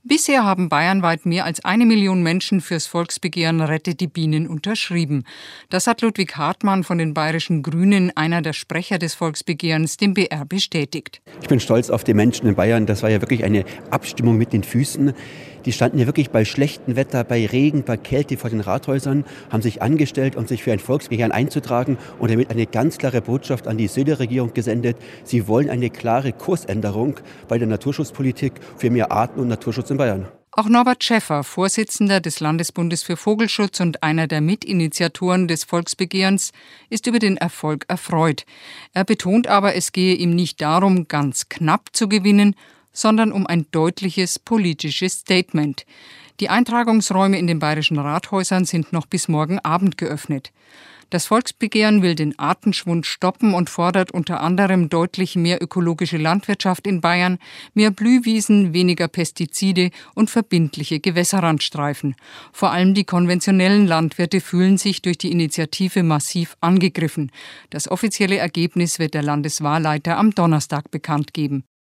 Bisher haben bayernweit mehr als 1 Million Menschen fürs Volksbegehren Rettet die Bienen unterschrieben. Das hat Ludwig Hartmann von den Bayerischen Grünen, einer der Sprecher des Volksbegehrens, dem BR bestätigt. Ich bin stolz auf die Menschen in Bayern. Das war ja wirklich eine Abstimmung mit den Füßen. Die standen ja wirklich bei schlechtem Wetter, bei Regen, bei Kälte vor den Rathäusern, haben sich angestellt, um sich für ein Volksbegehren einzutragen und damit eine ganz klare Botschaft an die Söder-Regierung gesendet. Sie wollen eine klare Kursänderung bei der Naturschutzpolitik für mehr Arten- und Naturschutz in Bayern. Auch Norbert Schäffer, Vorsitzender des Landesbundes für Vogelschutz und einer der Mitinitiatoren des Volksbegehrens, ist über den Erfolg erfreut. Er betont aber, es gehe ihm nicht darum, ganz knapp zu gewinnen, sondern um ein deutliches politisches Statement. Die Eintragungsräume in den bayerischen Rathäusern sind noch bis morgen Abend geöffnet. Das Volksbegehren will den Artenschwund stoppen und fordert unter anderem deutlich mehr ökologische Landwirtschaft in Bayern, mehr Blühwiesen, weniger Pestizide und verbindliche Gewässerrandstreifen. Vor allem die konventionellen Landwirte fühlen sich durch die Initiative massiv angegriffen. Das offizielle Ergebnis wird der Landeswahlleiter am Donnerstag bekannt geben.